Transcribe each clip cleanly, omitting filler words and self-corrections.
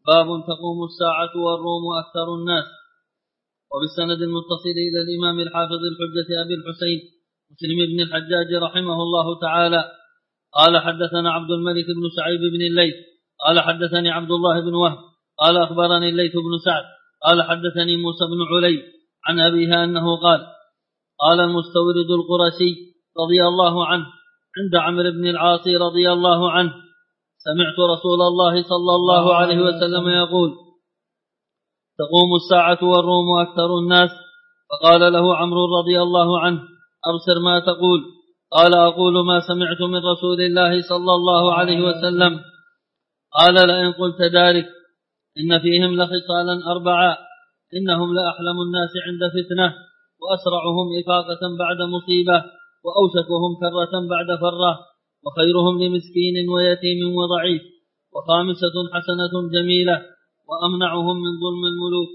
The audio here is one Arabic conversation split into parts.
باب تقوم الساعة والروم أكثر الناس. وبالسند المتصل إلى الإمام الحافظ الحجة أبي الحسين مسلم بن الحجاج رحمه الله تعالى قال حدثنا عبد الملك بن شعيب بن الليث قال حدثني عبد الله بن وهب قال أخبرني الليث بن سعد قال حدثني موسى بن علي عن أبيها أنه قال المستورد القرشي رضي الله عنه عند عمرو بن العاص رضي الله عنه: سمعت رسول الله صلى الله عليه وسلم يقول: تقوم الساعة والروم أكثر الناس. فقال له عمرو رضي الله عنه: أبصر ما تقول. قال: أقول ما سمعت من رسول الله صلى الله عليه وسلم. قال: لئن قلت ذلك إن فيهم لخصالا 4: إنهم لأحلم الناس عند فتنة، وأسرعهم إفاقة بعد مصيبة، وأوشكهم كرة بعد فرة، وخيرهم لمسكين ويتيم وضعيف، وخامسة حسنة جميلة، وأمنعهم من ظلم الملوك.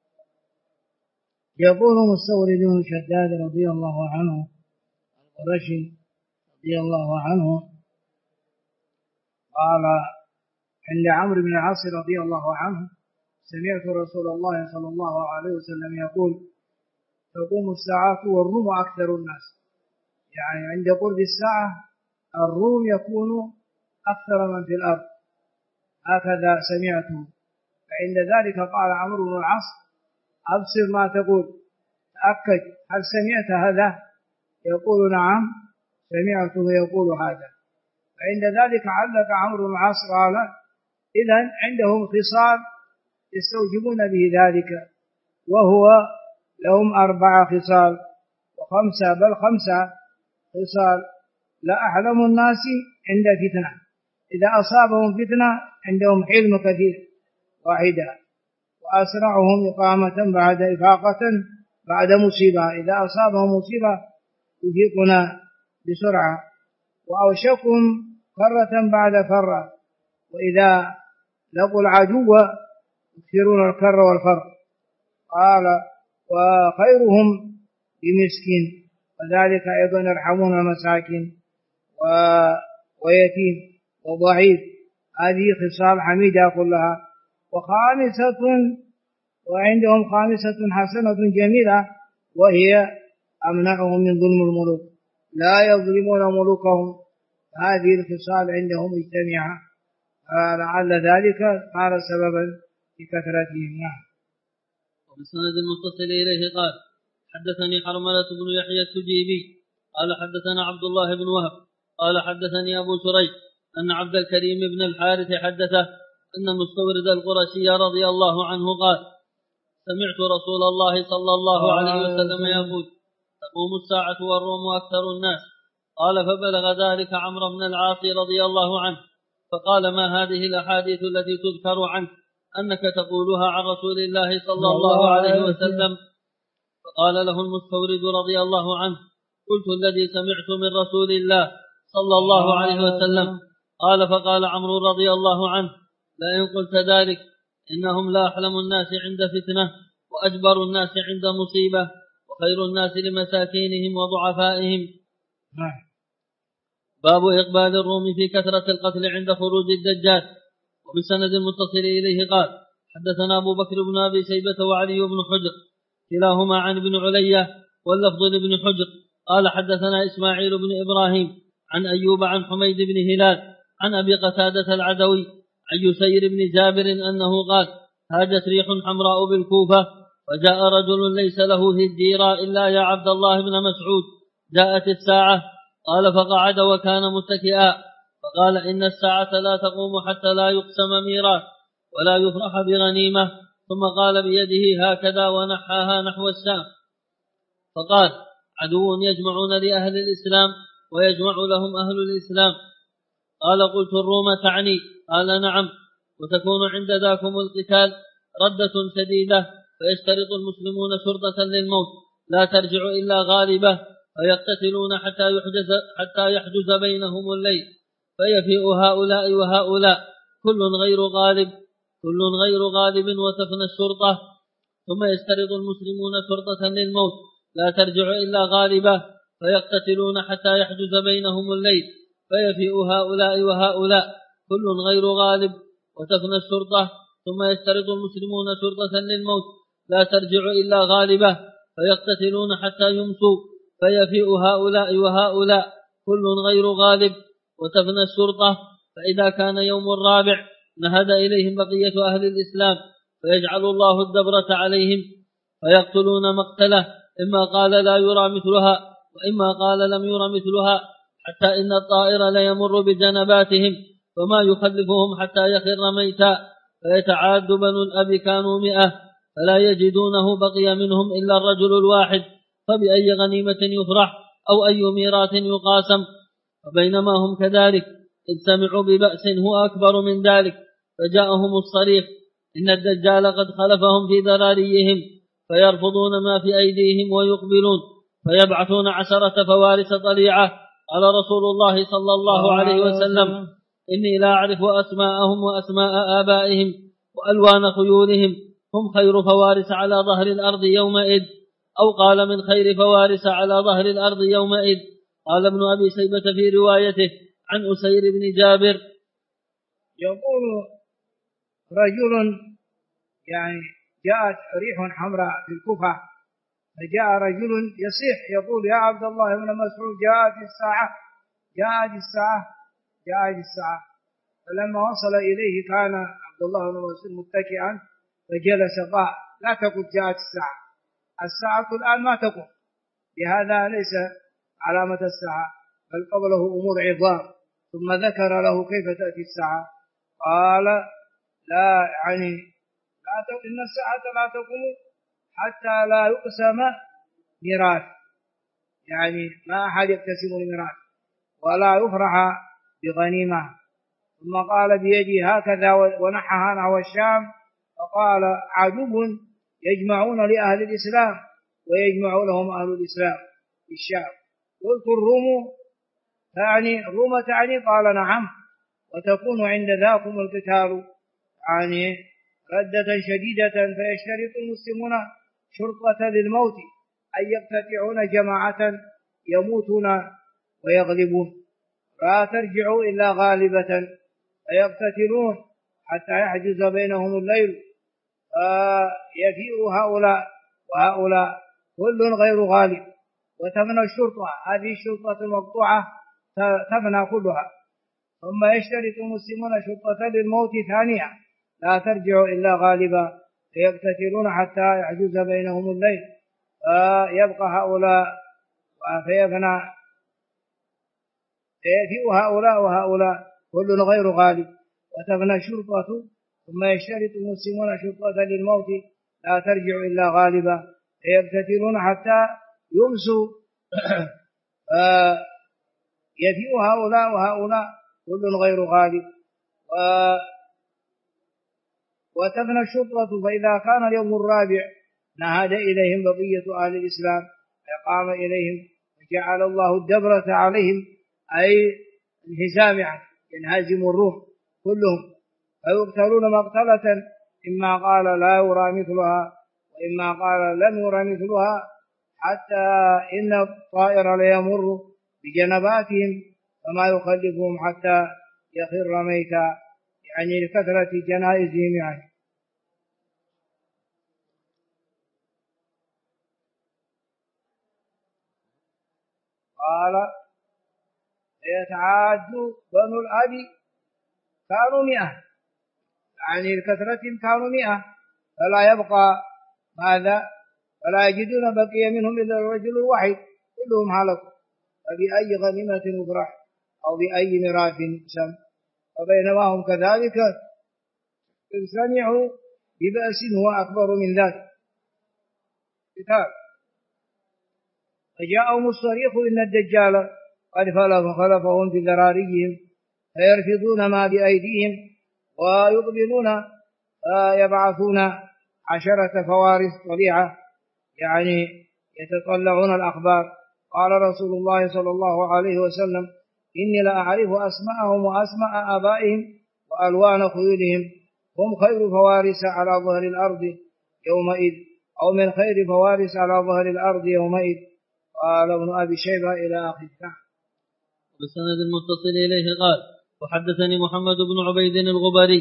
يقول مستورد بن شداد رضي الله عنه القرشي رضي الله عنه قال عند عمرو بن العاص رضي الله عنه: سمعت رسول الله صلى الله عليه وسلم يقول: تقوم الساعة والروم أكثر الناس. يعني عند قرب الساعة الروم يكون أكثر من في الأرض، هكذا سمعته. فعند ذلك قال عمرو بن العاص: أبصر ما تقول، تأكد، هل سمعت هذا؟ يقول: نعم سمعته يقول هذا. فعند ذلك علق عمرو بن العاص قال: إذن عندهم خصال يستوجبون به ذلك، وهو لهم 4 خصال و5 بل 5 خصال: لا أحلم الناس عند فتنة، إذا أصابهم فتنة عندهم حلم كثير واحدة، وأسرعهم إقامة بعد إفاقة بعد مصيبة، إذا أصابهم مصيبة يفيقنا بسرعة، وأوشكهم فرة بعد فرة، وإذا لقوا العدو يكثرون الكر والفر. قال: وخيرهم بمسكين، وذلك أيضا يرحمون المساكين ويتيم وضعيف. هذه خصال حميدة كلها. وعندهم خامسة حسنة جميلة، وهي أمنعهم من ظلم الملوك، لا يظلمون ملوكهم. هذه الخصال عندهم مجتمعة، لعل ذلك قال سببا في كثرتهم. وبالسند المتصل إليه قال: حدثني حرملة بن يحيى التجيبي قال حدثنا عبد الله بن وهب قال حدثني أبو سريج أن عبد الكريم بن الحارث حدثه أن المستورد القرشي رضي الله عنه قال: سمعت رسول الله صلى الله عليه وسلم يقول: تقوم الساعة والروم أكثر الناس. قال: فبلغ ذلك عمرو بن العاص رضي الله عنه، فقال: ما هذه الأحاديث التي تذكر عنك أنك تقولها عن رسول الله صلى الله عليه وسلم؟ فقال له المستورد رضي الله عنه: قلت الذي سمعت من رسول الله صلى الله عليه وسلم. قال: فقال عمرو رضي الله عنه: لئن قلت ذلك إنهم لا أحلم الناس عند فتنة، وأجبر الناس عند مصيبة، وخير الناس لمساكينهم وضعفائهم. باب إقبال الروم في كثرة القتل عند خروج الدجال. وبسند المتصل إليه قال: حدثنا أبو بكر بن أبي شيبة وعلي بن حجر كلاهما عن ابن علية واللفظ لابن حجر قال: حدثنا إسماعيل بن إبراهيم عن أيوب عن حميد بن هلال عن أبي قتادة العدوي عن يسير بن جابر أنه قال: هاجت ريح حمراء بالكوفة، وجاء رجل ليس له هجيرا إلا يا عبد الله بن مسعود، جاءت الساعة. قال: فقعد وكان متكئا، فقال: إن الساعة لا تقوم حتى لا يقسم ميراث ولا يفرح بغنيمة. ثم قال بيده هكذا ونحاها نحو الشام، فقال: عدو يجمعون لأهل الإسلام ويجمع لهم أهل الإسلام. قال: قلت: الروم تعني؟ قال: نعم. وتكون عند ذاكم القتال ردة شديدة، فيشترط المسلمون شرطة للموت لا ترجع إلا غالبة، فيقتتلون حتى يحجز بينهم الليل، فيفيء هؤلاء وهؤلاء، كل غير غالب وتفنى الشرطة. ثم يشترط المسلمون شرطة للموت لا ترجع إلا غالبة، فيقتتلون حتى يحجز بينهم الليل، فيفيء هؤلاء وهؤلاء، كل غير غالب وتفنى الشرطة. ثم يشترط المسلمون شرطة للموت لا ترجع إلا غالبة فيقتتلون حتى يمسوا فيفيء هؤلاء وهؤلاء كل غير غالب وتفنى الشرطة. فإذا كان يوم الرابع نهد إليهم بقية أهل الإسلام فيجعل الله الدبرة عليهم فيقتلون مقتله إما قال لا يرى مثلها وإما قال لم يرى مثلها حتى إن الطائر ليمر بجنباتهم وما يخلفهم حتى يخر ميتا فيتعاد بنو الأب كانوا 100 فلا يجدونه بقي منهم إلا الرجل الواحد فبأي غنيمة يفرح أو أي ميراث يقاسم. وبينما هم كذلك إذ سمعوا ببأس هو أكبر من ذلك فجاءهم الصريخ إن الدجال قد خلفهم في ذراريهم فيرفضون ما في أيديهم ويقبلون فيبعثون 10 فوارس طليعة. قال رسول الله صلى الله عليه وسلم إني لا أعرف أسماءهم وأسماء آبائهم وألوان خيولهم هم خير فوارس على ظهر الأرض يومئذ أو قال من خير فوارس على ظهر الأرض يومئذ. قال ابن أبي شيبة في روايته عن أسير بن جابر يقول رجل يعني جاءت ريح حمراء في الكوفة فجاء رجل يصيح يقول يا عبد الله بن مسعود جاءت الساعة فلما وصل إليه كان عبد الله بن مسعود متكئا فجلس قال لا تقل جاءت الساعة الآن ما تقول بهذا ليس علامة الساعة بل قبله أمور عظام ثم ذكر له كيف تأتي الساعة قال لا يعني إن الساعة لا تقوم حتى لا يقسم ميراث يعني ما أحد يقتسم الميراث ولا يفرح بغنيمة. ثم قال بيدي هكذا ونحها نحو الشام فقال عدو يجمعون لأهل الإسلام ويجمع لهم أهل الإسلام في الشام. قلت الروم تعني قال نعم وتكون عند ذاكم القتال يعني ردة شديدة فيشترط المسلمون شرطة للموت أن يقتطعون جماعة يموتون ويغلبون لا ترجعوا إلا غالبة فيقتتلون حتى يحجز بينهم الليل فيفيء هؤلاء وهؤلاء كل غير غالب وتفنى الشرطة هذه الشرطة المقطوعة تفنى كلها. ثم يشترط المسلمون شرطة للموت ثانية لا ترجع إلا غالبا فيقتتلون حتى يحجز بينهم الليل فيبقى هؤلاء فيفيء هؤلاء وهؤلاء كل غير غالب وتفنى الشرطة. ثم يشترط المسلمون شرطة للموت لا ترجع إلا غالبا فيقتتلون حتى يمسوا يفيء هؤلاء وهؤلاء كل غير غالب وتفنى الشرطة. فإذا كان اليوم الرابع نهد إليهم بقية أهل الإسلام فقام إليهم وجعل الله الدبرة عليهم أي انهزام ينهزم الروح كلهم فيقتلون مقتلة إما قال لا يرى مثلها وإما قال لم يرى مثلها حتى إن الطائر ليمر بجنباتهم فما يخلفهم حتى يخر ميتا يعني لكثرة جنائزهم يعني. قال يتعاد بنو الأب كانوا 100 يعني لكثرتهم كانوا 100 فلا يبقى ماذا فلا يجدون بقي منهم إلا الرجل الواحد كلهم هلكوا فبأي غنيمة يفرح أو بأي ميراث يقسم. وبينما هم كذلك إذ سمعوا ببأس هو أكبر من ذلك كتاب فجاءهم الصريخ إن الدجال قد خلفهم في ذراريهم فيرفضون ما بأيديهم ويقبلون يبعثون 10 فوارس طليعة يعني يتطلعون الأخبار. قال رسول الله صلى الله عليه وسلم إني لا أعرف أسماءهم وأسماء آبائهم وألوان خيولهم هم خير فوارس على ظهر الأرض يومئذ أو من خير فوارس على ظهر الأرض يومئذ. قال ابن أبي شيبة إلى آخر. بالسند المتصل إليه قال وحدثني محمد بن عبيد الغبري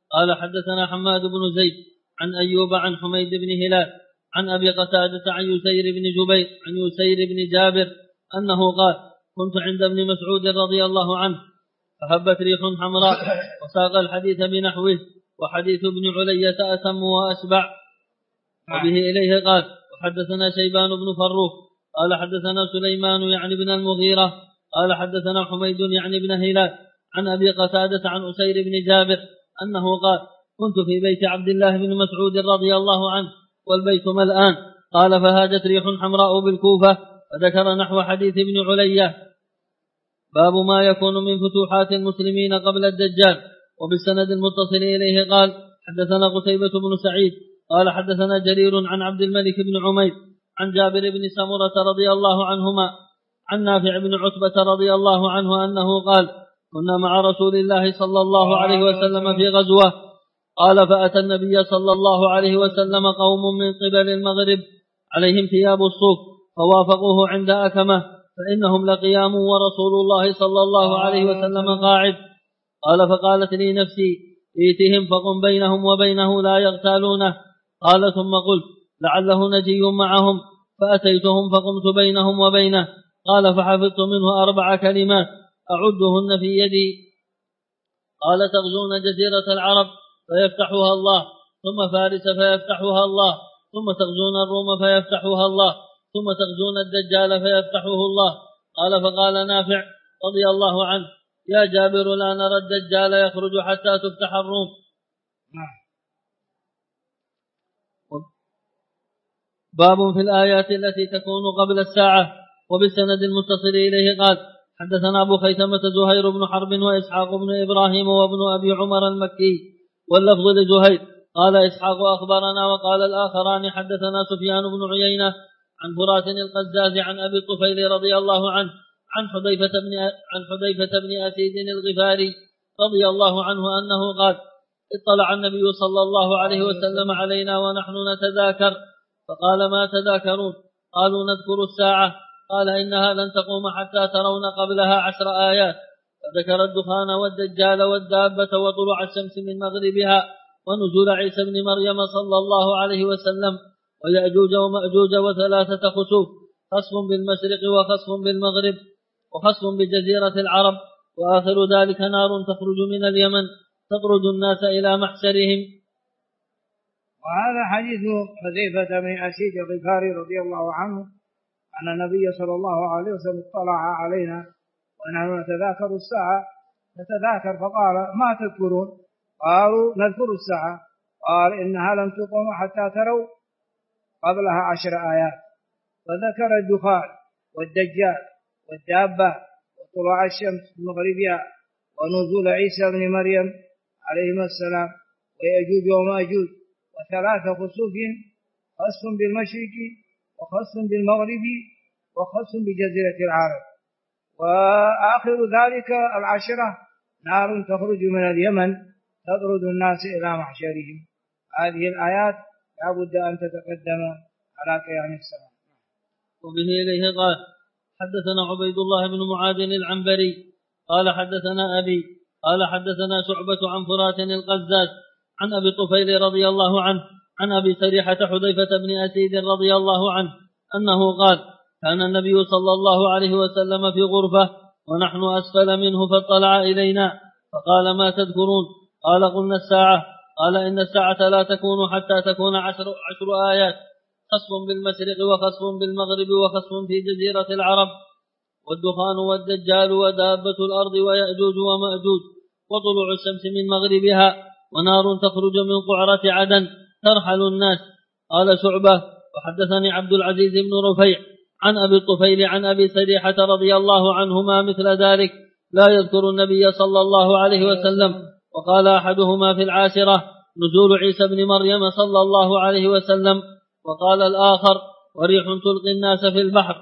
قال حدثنا حماد بن زيد عن أيوب عن حميد بن هلال عن أبي قتادة عن يسير بن جبير عن يسير بن جابر أنه قال كنت عند ابن مسعود رضي الله عنه فهبت ريح حمراء وساق الحديث بنحوه وحديث ابن علية أتم وأشبع. وبه إليه قال وحدثنا شيبان بن فروخ قال حدثنا سليمان يعني بن المغيرة قال حدثنا حميد يعني بن هلال عن أبي قتادة عن أسير بن جابر أنه قال كنت في بيت عبد الله بن مسعود رضي الله عنه والبيت ملآن. قال فهاجت ريح حمراء بالكوفة فذكر نحو حديث ابن علية. باب ما يكون من فتوحات المسلمين قبل الدجال. وبالسند المتصل إليه قال حدثنا قتيبة بن سعيد قال حدثنا جرير عن عبد الملك بن عمير عن جابر بن سمرة رضي الله عنهما عن نافع بن عتبة رضي الله عنه أنه قال كنا مع رسول الله صلى الله عليه وسلم في غزوة. قال فأتى النبي صلى الله عليه وسلم قوم من قبل المغرب عليهم ثياب الصوف فوافقوه عند أكمة فإنهم لقيام ورسول الله صلى الله عليه وسلم قاعد. قال فقالت لي نفسي ائتهم فقم بينهم وبينه لا يغتالونه. قال ثم قلت لعله نجي معهم فأتيتهم فقمت بينهم وبينه. قال فحفظت منه 4 كلمات أعدهن في يدي. قال تغزون جزيرة العرب فيفتحها الله ثم فارس فيفتحها الله ثم تغزون الروم فيفتحها الله ثم تغزون الدجال فيفتحه الله. قال فقال نافع رضي الله عنه يا جابر لا نرى الدجال يخرج حتى تفتح الروم. باب في الآيات التي تكون قبل الساعة. وبالسند المتصل إليه قال حدثنا أبو خيثمة زهير بن حرب وإسحاق بن إبراهيم وابن أبي عمر المكي واللفظ لزهير قال إسحاق أخبرنا وقال الآخران حدثنا سفيان بن عيينة عن فرات القزاز عن أبي الطفيل رضي الله عنه عن حذيفة بن أسيد الغفاري رضي الله عنه أنه قال اطلع النبي صلى الله عليه وسلم علينا ونحن نتذاكر فقال ما تذاكرون؟ قالوا نذكر الساعة. قال إنها لن تقوم حتى ترون قبلها 10 آيات فذكر الدخان والدجال والدابة وطلوع الشمس من مغربها ونزول عيسى بن مريم صلى الله عليه وسلم ويأجوج ومأجوج و3 خسوف خسف بالمشرق وخسف بالمغرب وخسف بجزيرة العرب وآخر ذلك نار تخرج من اليمن تطرد الناس إلى محشرهم. وهذا حديث حذيفة بن أسيد الغفاري رضي الله عنه أن النبي صلى الله عليه وسلم اطلع علينا ونحن نتذاكر الساعة نتذاكر فقال ما تذكرون؟ قالوا نذكر الساعة. قال إنها لن تقوم حتى تروا قبلها 10 آيات فذكر الدخان والدجال والدابة وطلوع الشمس من مغربها ونزول عيسى بن مريم عليه السلام ويأجوج ومأجوج و3 خسوف خسف بالمشرق وخسف بالمغرب وخسف بجزيرة العرب وآخر ذلك 10 نار تخرج من اليمن تطرد الناس إلى محشرهم. هذه الآيات لا بد أن تتقدم على قيام الساعة. وبه إليه قال حدثنا عبيد الله بن معاذ العنبري قال حدثنا أبي قال حدثنا شعبة عن فرات القزاز عن أبي طفيل رضي الله عنه عن أبي سريحة حذيفة بن أسيد رضي الله عنه أنه قال كان النبي صلى الله عليه وسلم في غرفة ونحن أسفل منه فاطلع إلينا فقال ما تذكرون؟ قال قلنا الساعة. قال إن الساعة لا تكون حتى تكون 10 آيات خسف بالمشرق وخسف بالمغرب وخسف في جزيرة العرب والدخان والدجال ودابة الأرض ويأجوج ومأجوج وطلوع الشمس من مغربها ونار تخرج من قعرة عدن ترحل الناس. قال شعبة وحدثني عبد العزيز بن رفيع عن أبي الطفيل عن أبي سريحة رضي الله عنهما مثل ذلك لا يذكر النبي صلى الله عليه وسلم. وقال أحدهما في 10 نزول عيسى بن مريم صلى الله عليه وسلم وقال الآخر وريح تلقي الناس في البحر.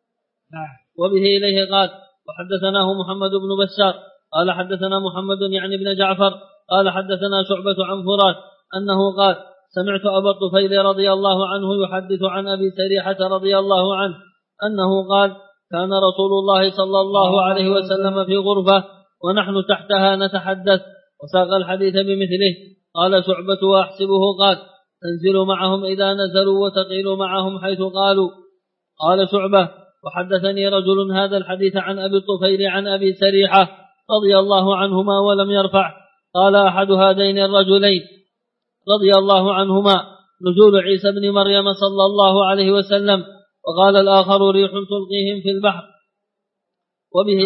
وبه إليه قال وحدثناه محمد بن بشار قال حدثنا محمد يعني بن جعفر قال حدثنا شعبة عن فرات أنه قال سمعت أبا الطفيل رضي الله عنه يحدث عن أبي سريحة رضي الله عنه أنه قال كان رسول الله صلى الله عليه وسلم في غرفة ونحن تحتها نتحدث وساق الحديث بمثله. قال شعبة وأحسبه قال تنزل معهم إذا نزلوا وتقيل معهم حيث قالوا. قال شعبة وحدثني رجل هذا الحديث عن أبي الطفيل عن أبي سريحة رضي الله عنهما ولم يرفع. قال أحد هذين الرجلين رضي الله عنهما نزول عيسى بن مريم صلى الله عليه وسلم، وقال الآخر ريح تلقيهم في البحر. وبه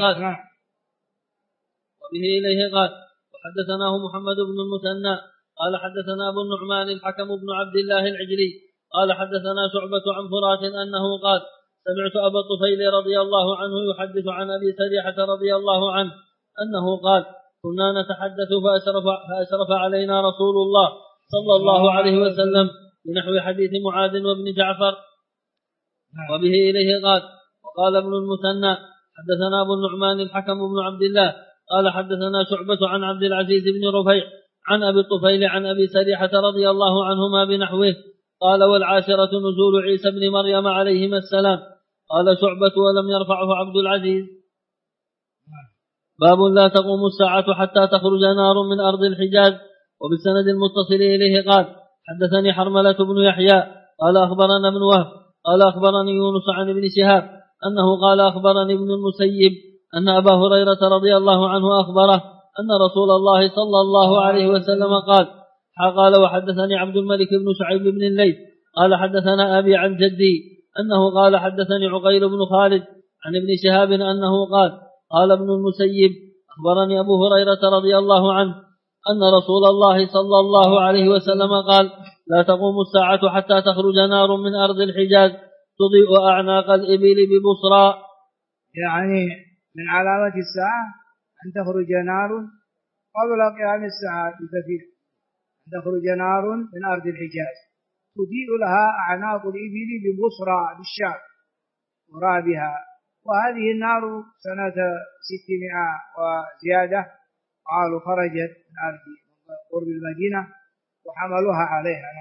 إليه قال وحدثناه محمد بن المثنى قال حدثنا أبو النعمان الحكم بن عبد الله العجلي قال حدثنا شعبة عن فراش أنه قال سمعت أبا الطفيل رضي الله عنه يحدث عن أبي سريحة رضي الله عنه أنه قال كنا نتحدث فأشرف علينا رسول الله صلى الله عليه وسلم بنحو حديث معاذ وابن جعفر. وبه إليه قال وقال ابن المثنى حدثنا أبو النعمان الحكم بن عبد الله قال حدثنا شعبة عن عبد العزيز بن رفيع عن أبي الطفيل عن أبي سريحة رضي الله عنهما بنحوه. قال والعاشرة نزول عيسى بن مريم عليهما السلام. قال شعبة ولم يرفعه عبد العزيز. باب لا تقوم الساعة حتى تخرج نار من أرض الحجاز. وبالسند المتصل إليه قال حدثني حرملة بن يحيى قال أخبرنا ابن وهب قال أخبرني يونس عن ابن شهاب أنه قال أخبرني ابن المسيب أن أبا هريرة رضي الله عنه أخبره أن رسول الله صلى الله عليه وسلم قال وحدثني عبد الملك بن شعيب بن الليث قال حدثنا أبي عن جدي أنه قال حدثني عقيل بن خالد عن ابن شهاب أنه قال ابن المسيب أخبرني أبو هريرة رضي الله عنه أن رسول الله صلى الله عليه وسلم قال لا تقوم الساعة حتى تخرج نار من أرض الحجاز تضيء أعناق الإبل ببصرى. يعني من علامة الساعة أن تخرج نار قبل قيام الساعة بكثير، أن تخرج نار من أرض الحجاز تضيء لها أعناق الإبل ببصرى بالشام ورابها. وهذه النار سنة 600 وزيادة قالوا خرجت من أرض قرب المدينة وحملوها عليها.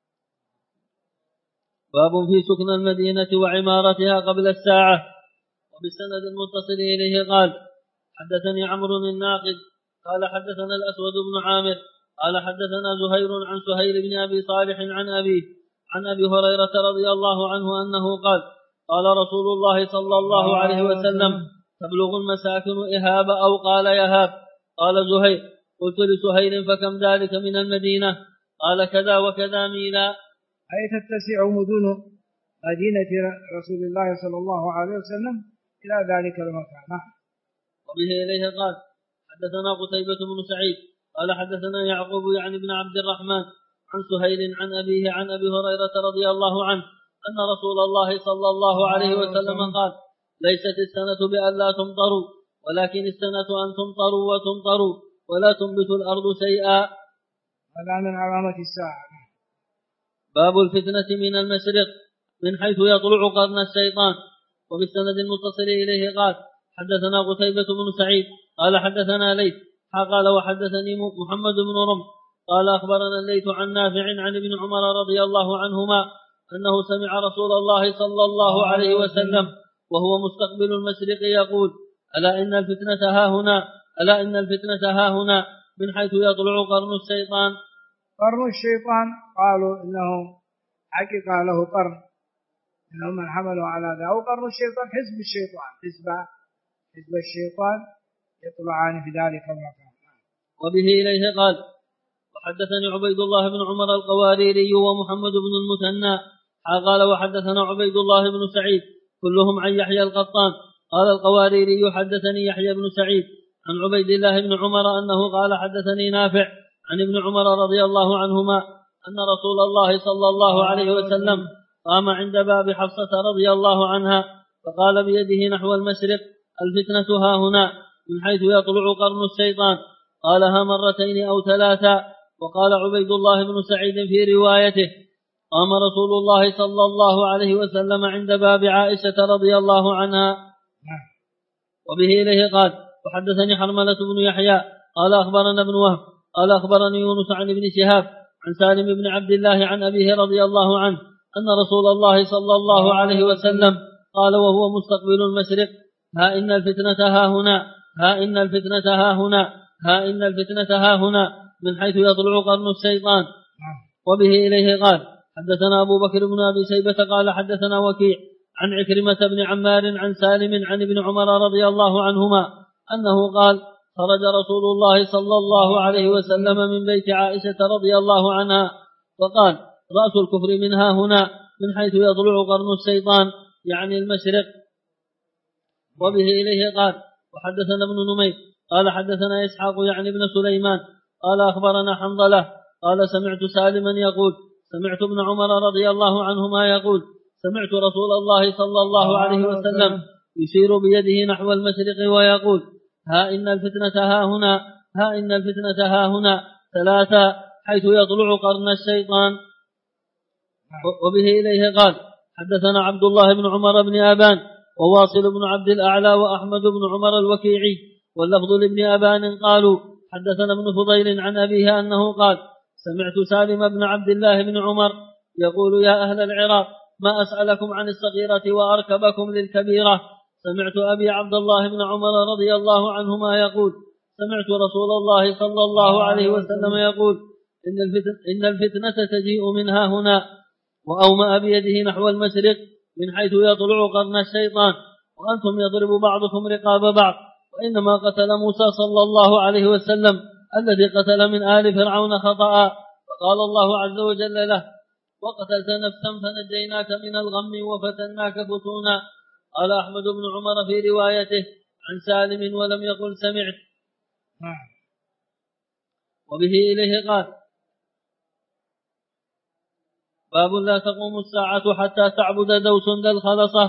باب في سكن المدينة وعمارتها قبل الساعة. وبالسند المتصل إليه قال حدثني عمرو الناقد قال حدثنا الأسود بن عامر قال حدثنا زهير عن سهيل بن أبي صالح عن أبيه عن أبي هريرة رضي الله عنه أنه قال رسول الله صلى الله عليه وسلم تبلغ المساكن إهاب أو قال يهاب. قال زهير قلت لسهيل فكم ذلك من المدينة؟ قال كذا وكذا ميلا، أي تتسع مدن مدينة رسول الله صلى الله عليه وسلم إلى ذلك المكان. وبه إليه قال حدثنا قتيبة بن سعيد قال حدثنا يعقوب يعني بن عبد الرحمن عن سهيل عن أبيه عن أبي هريرة رضي الله عنه أن رسول الله صلى الله عليه وسلم قال ليست السنة بأن لا تمطروا ولكن السنة أن تمطروا وتمطروا ولا تنبت الأرض شيئا. هذا من علامة الساعة. باب الفتنة من المشرق من حيث يطلع قرن الشيطان. وبالسند المتصل إليه قال حدثنا قتيبة بن سعيد قال حدثنا ليث قال وحدثني محمد بن رمح قال أخبرنا الليث عن نافع عن ابن عمر رضي الله عنهما أنه سمع رسول الله صلى الله عليه وسلم وهو مستقبل المشرق يقول ألا إن الفتنة ها هنا من حيث يطلع قرن الشيطان. قرن الشيطان قالوا إنه حقيقة له قرن، إنهم من حملوا على ذا. وقرن الشيطان حزب الشيطان، حزب الشيطان يطلعان في ذلك المكان. وبه إليه قال وحدثني عبيد الله بن عمر القواريري ومحمد بن المثنى قال وحدثنا عبيد الله بن سعيد كلهم عن يحيى القطان قال القواريري حدثني يحيى بن سعيد عن عبيد الله بن عمر أنه قال حدثني نافع عن ابن عمر رضي الله عنهما أن رسول الله صلى الله عليه وسلم قام عند باب حفصة رضي الله عنها فقال بيده نحو المشرق الفتنة ها هنا من حيث يطلع قرن الشيطان. قالها مرتين أو ثلاثا. وقال عبيد الله بن سعيد في روايته قام رسول الله صلى الله عليه وسلم عند باب عائشة رضي الله عنها. وبه إليه قال وحدثني حرملة بن يحيى قال أخبرنا ابن وهب قال أخبرني يونس عن ابن شهاب عن سالم بن عبد الله عن أبيه رضي الله عنه أن رسول الله صلى الله عليه وسلم قال وهو مستقبل المشرق ها إن الفتنة ها هنا ها إن الفتنة ها هنا من حيث يطلع قرن الشيطان. وبه إليه قال حدثنا أبو بكر بن أبي شيبة قال حدثنا وكيع عن عكرمة بن عمار عن سالم عن ابن عمر رضي الله عنهما أنه قال خرج رسول الله صلى الله عليه وسلم من بيت عائشة رضي الله عنها فقال رأس الكفر منها هنا من حيث يطلع قرن الشيطان يعني المشرق. وبه إليه قال وحدثنا ابن نمير قال حدثنا إسحاق يعني ابن سليمان قال أخبرنا حنظلة قال سمعت سالما يقول سمعت ابن عمر رضي الله عنهما يقول سمعت رسول الله صلى الله عليه وسلم يشير بيده نحو المشرق ويقول ها إن الفتنة ها هنا ثلاثة حيث يطلع قرن الشيطان. وبه إليه قال حدثنا عبد الله بن عمر بن أبان وواصل بن عبد الأعلى وأحمد بن عمر الوكيعي واللفظ لابن أبان قالوا حدثنا ابن فضيل عن أبيه أنه قال سمعت سالم بن عبد الله بن عمر يقول يا أهل العراق ما أسألكم عن الصغيرة وأركبكم للكبيرة. سمعت أبي عبد الله بن عمر رضي الله عنهما يقول سمعت رسول الله صلى الله عليه وسلم يقول إن الفتنة تجيء منها هنا وأومأ بيده نحو المشرق من حيث يطلع قرن الشيطان وأنتم يضرب بعضكم رقاب بعض وإنما قتل موسى صلى الله عليه وسلم الذي قتل من آل فرعون خطأ فقال الله عز وجل له وقتلت نفسا فنجيناك من الغم وفتناك فتونا. قال أحمد بن عمر في روايته عن سالم ولم يقل سمعت. وبه إليه قال باب لا تقوم الساعة حتى تعبد دوس ذا الخلصة.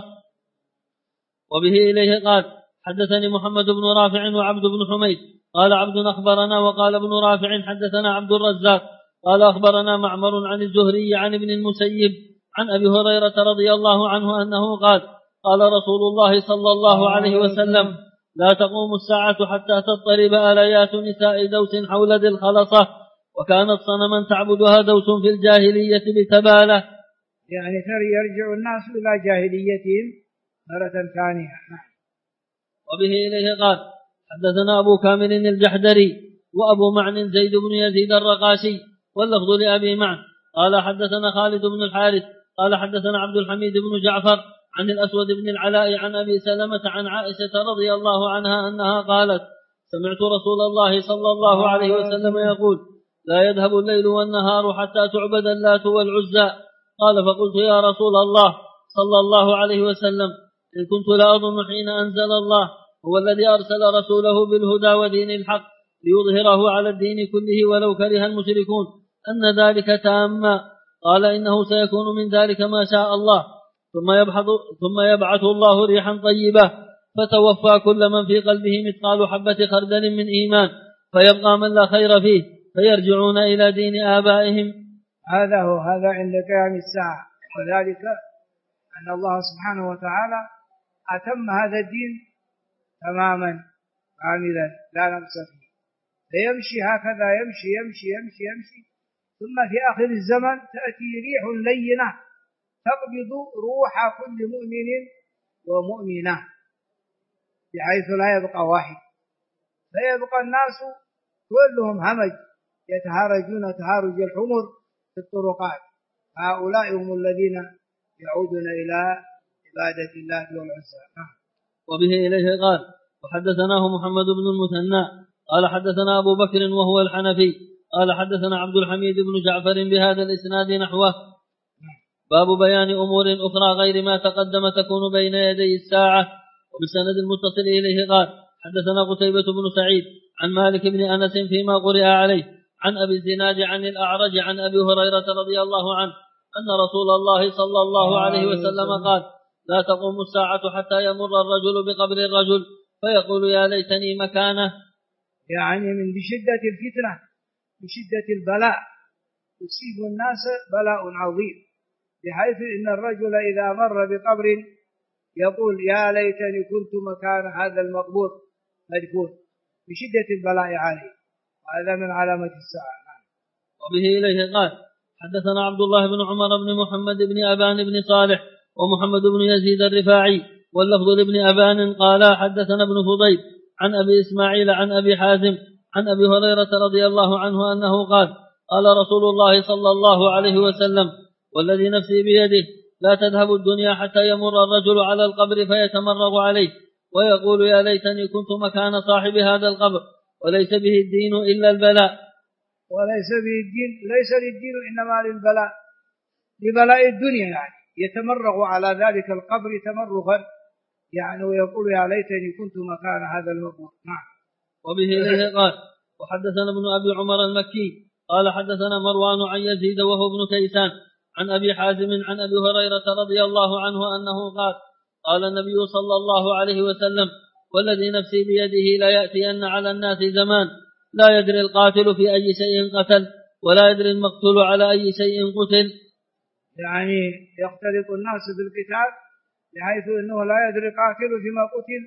وبه إليه قال حدثني محمد بن رافع وعبد بن حميد قال عبد أخبرنا وقال ابن رافع حدثنا عبد الرزاق قال أخبرنا معمر عن الزهري عن ابن المسيب عن أبي هريرة رضي الله عنه أنه قال قال رسول الله صلى الله عليه وسلم لا تقوم الساعة حتى تضطرب آليات نساء دوس حول ذي الخلصة وكانت صنما تعبدها دوس في الجاهلية بتبالة. يعني يرجع الناس إلى جاهليتهم مرة ثانية. وبه إليه قال حدثنا أبو كامل الجحدري وأبو معن زيد بن يزيد الرقاشي واللفظ لأبي معن قال حدثنا خالد بن الحارث قال حدثنا عبد الحميد بن جعفر عن الأسود بن العلاء عن أبي سلمة عن عائشة رضي الله عنها أنها قالت سمعت رسول الله صلى الله عليه وسلم يقول لا يذهب الليل والنهار حتى تعبد اللات والعزى. قال فقلت يا رسول الله صلى الله عليه وسلم إن كنت لا أظن حين أنزل الله هو الذي أرسل رسوله بالهدى ودين الحق ليظهره على الدين كله ولو كره المشركون أن ذلك تاما. قال إنه سيكون من ذلك ما شاء الله ثم يبعث الله ريحا طيبة فتوفى كل من في قلبه مثقال حبة خردل من إيمان فيبقى من لا خير فيه فيرجعون إلى دين آبائهم. هذا عند قيام الساعة وذلك أن الله سبحانه وتعالى أتم هذا الدين تماما كاملا لا نقص فيه فيمشي هكذا يمشي يمشي يمشي يمشي ثم في آخر الزمن تأتي ريح لينة تقبض روح كل مؤمن ومؤمنة بحيث لا يبقى واحد فيبقى الناس كلهم همج يتهارجون تهارج الحمر في الطرقات. هؤلاء هم الذين يعودون إلى عبادة الله والعزى. وبه إليه قال وحدثناه محمد بن المثنى قال حدثنا أبو بكر وهو الحنفي قال حدثنا عبد الحميد بن جعفر بهذا الإسناد نحوه. باب بيان أمور أخرى غير ما تقدم تكون بين يدي الساعة. وبالسند المتصل إليه قال حدثنا قتيبة بن سعيد عن مالك بن أنس فيما قرئ عليه عن أبي الزناد عن الأعرج عن أبي هريرة رضي الله عنه أن رسول الله صلى الله عليه وسلم قال لا تقوم الساعة حتى يمر الرجل بقبر الرجل فيقول يا ليتني مكانه. يعني من بشدة الفتنة بشدة البلاء يصيب الناس بلاء عظيم بحيث إن الرجل إذا مر بقبر يقول يا ليتني كنت مكان هذا المقبور مدفون بشدة البلاء عليه وهذا من علامة الساعة. وبه إليه قال حدثنا عبد الله بن عمر بن محمد بن أبان بن صالح ومحمد بن يزيد الرفاعي واللفظ لابن أبان قال حدثنا ابن فضيل عن أبي إسماعيل عن أبي حازم عن أبي هريرة رضي الله عنه أنه قال قال رسول الله صلى الله عليه وسلم والذي نفسي بيده لا تذهب الدنيا حتى يمر الرجل على القبر فيتمرغ عليه ويقول يا ليتني كنت مكان صاحب هذا القبر وليس به الدين إلا البلاء. وليس به الدين، ليس للدين إنما للبلاء، لبلاء الدنيا، يعني يتمرغ على ذلك القبر تمرغا، يعني ويقول يا ليتني كنت مكان هذا المقبور. نعم. وبه إليه قال وحدثنا ابن أبي عمر المكي قال حدثنا مروان عن يزيد وهو ابن كيسان عن أبي حازم عن أبي هريرة رضي الله عنه أنه قال قال النبي صلى الله عليه وسلم والذي نفسي بيده لا يأتين على الناس زمان لا يدري القاتل في أي شيء قتل ولا يدري المقتول على أي شيء قتل. يعني يختلط الناس بالقتال بحيث أنه لا يدري القاتل فيما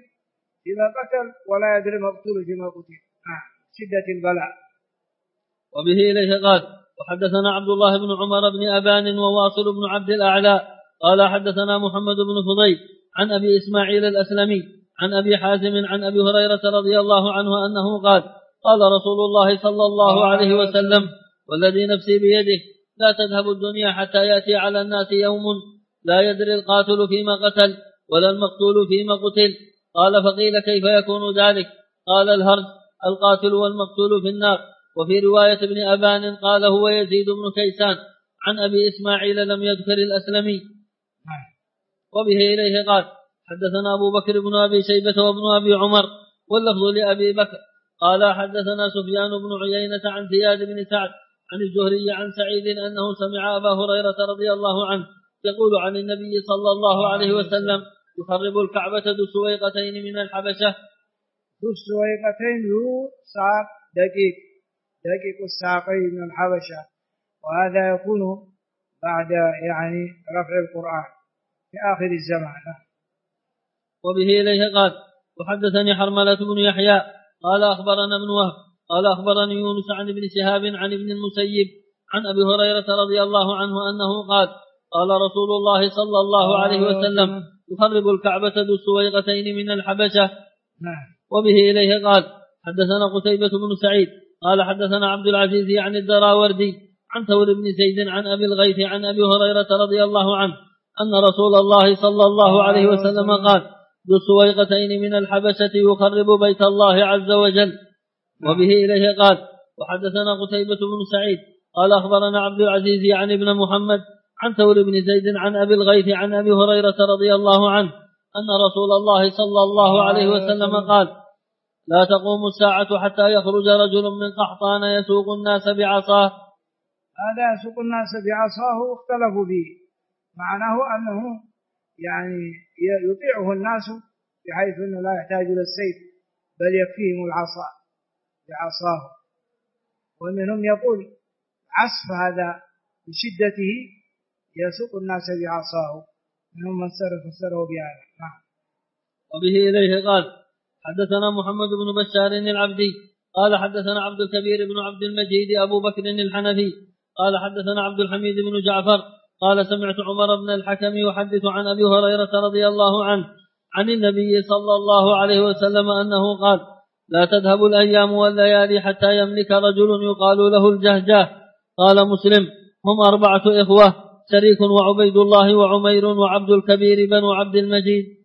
قتل ولا يدري المقتول فيما قتل. شدة البلاء. وبه إليه قال وحدثنا عبد الله بن عمر بن أبان وواصل بن عبد الأعلى قال حدثنا محمد بن فضيل عن أبي إسماعيل الأسلمي عن أبي حازم عن أبي هريرة رضي الله عنه أنه قال قال رسول الله صلى الله عليه وسلم والذي نفسي بيده لا تذهب الدنيا حتى يأتي على الناس يوم لا يدري القاتل فيما قتل ولا المقتول فيما قتل. قال فقيل كيف يكون ذلك؟ قال الهرج القاتل والمقتول في النار. وفي رواية ابن أبان قال هو يزيد بن كيسان عن أبي إسماعيل لم يذكر الأسلمي. وبه إليه قال حدثنا أبو بكر بن أبي شيبة وابن أبي عمر واللفظ لأبي بكر قال حدثنا سفيان بن عيينة عن زياد بن سعد عن الزهري عن سعيد أنه سمع أبا هريرة رضي الله عنه يقول عن النبي صلى الله عليه وسلم يخرب الكعبة ذو سويقتين من الحبشة. ذو السويقتين ذو ساق دقيق الساقين من الحبشة، وهذا يكون بعد يعني رفع القرآن في آخر الزمان. وبه إليه قال وحدثني حرملة بن يحيى قال أخبرنا ابن وهب قال أخبرني يونس عن ابن شهاب عن ابن المسيب عن أبي هريرة رضي الله عنه أنه قال قال رسول الله صلى الله عليه وسلم يخرب الكعبة ذو السويقتين من الحبشة. وبه إليه قال حدثنا قتيبة بن سعيد قال حدثنا عبد العزيز عن الدراوردي عن ثور بن زيد عن أبي الغيث عن أبي هريرة رضي الله عنه أن رسول الله صلى الله عليه وسلم قال ذو السويقتين من الحبشة يخرب بيت الله عز وجل. وبه إليه قال وحدثنا قتيبة بن سعيد قال أخبرنا عبد العزيز عن ابن محمد عن ثور بن زيد عن أبي الغيث عن أبي هريرة رضي الله عنه أن رسول الله صلى الله عليه وسلم قال لا تقوم الساعة حتى يخرج رجل من قحطان يسوق الناس بعصاه. هذا يسوق الناس بعصاه اختلفوا به، معناه أنه يعني يطيعه الناس بحيث أنه لا يحتاج إلى السيف بل يكفيهم العصا بعصاه. ومنهم يقول عصف هذا بشدته يسوق الناس بعصاه، منهم من فسره بهذا. وبه إليه قال حدثنا محمد بن بشار العبدي قال حدثنا عبد الكبير بن عبد المجيد أبو بكر الحنفي قال حدثنا عبد الحميد بن جعفر قال سمعت عمر بن الحكم يحدث عن أبي هريرة رضي الله عنه عن النبي صلى الله عليه وسلم أنه قال لا تذهب الأيام والليالي حتى يملك رجل يقال له الجهجاه. قال مسلم هم 4 إخوة شريك وعبيد الله وعمير وعبد الكبير بن عبد المجيد.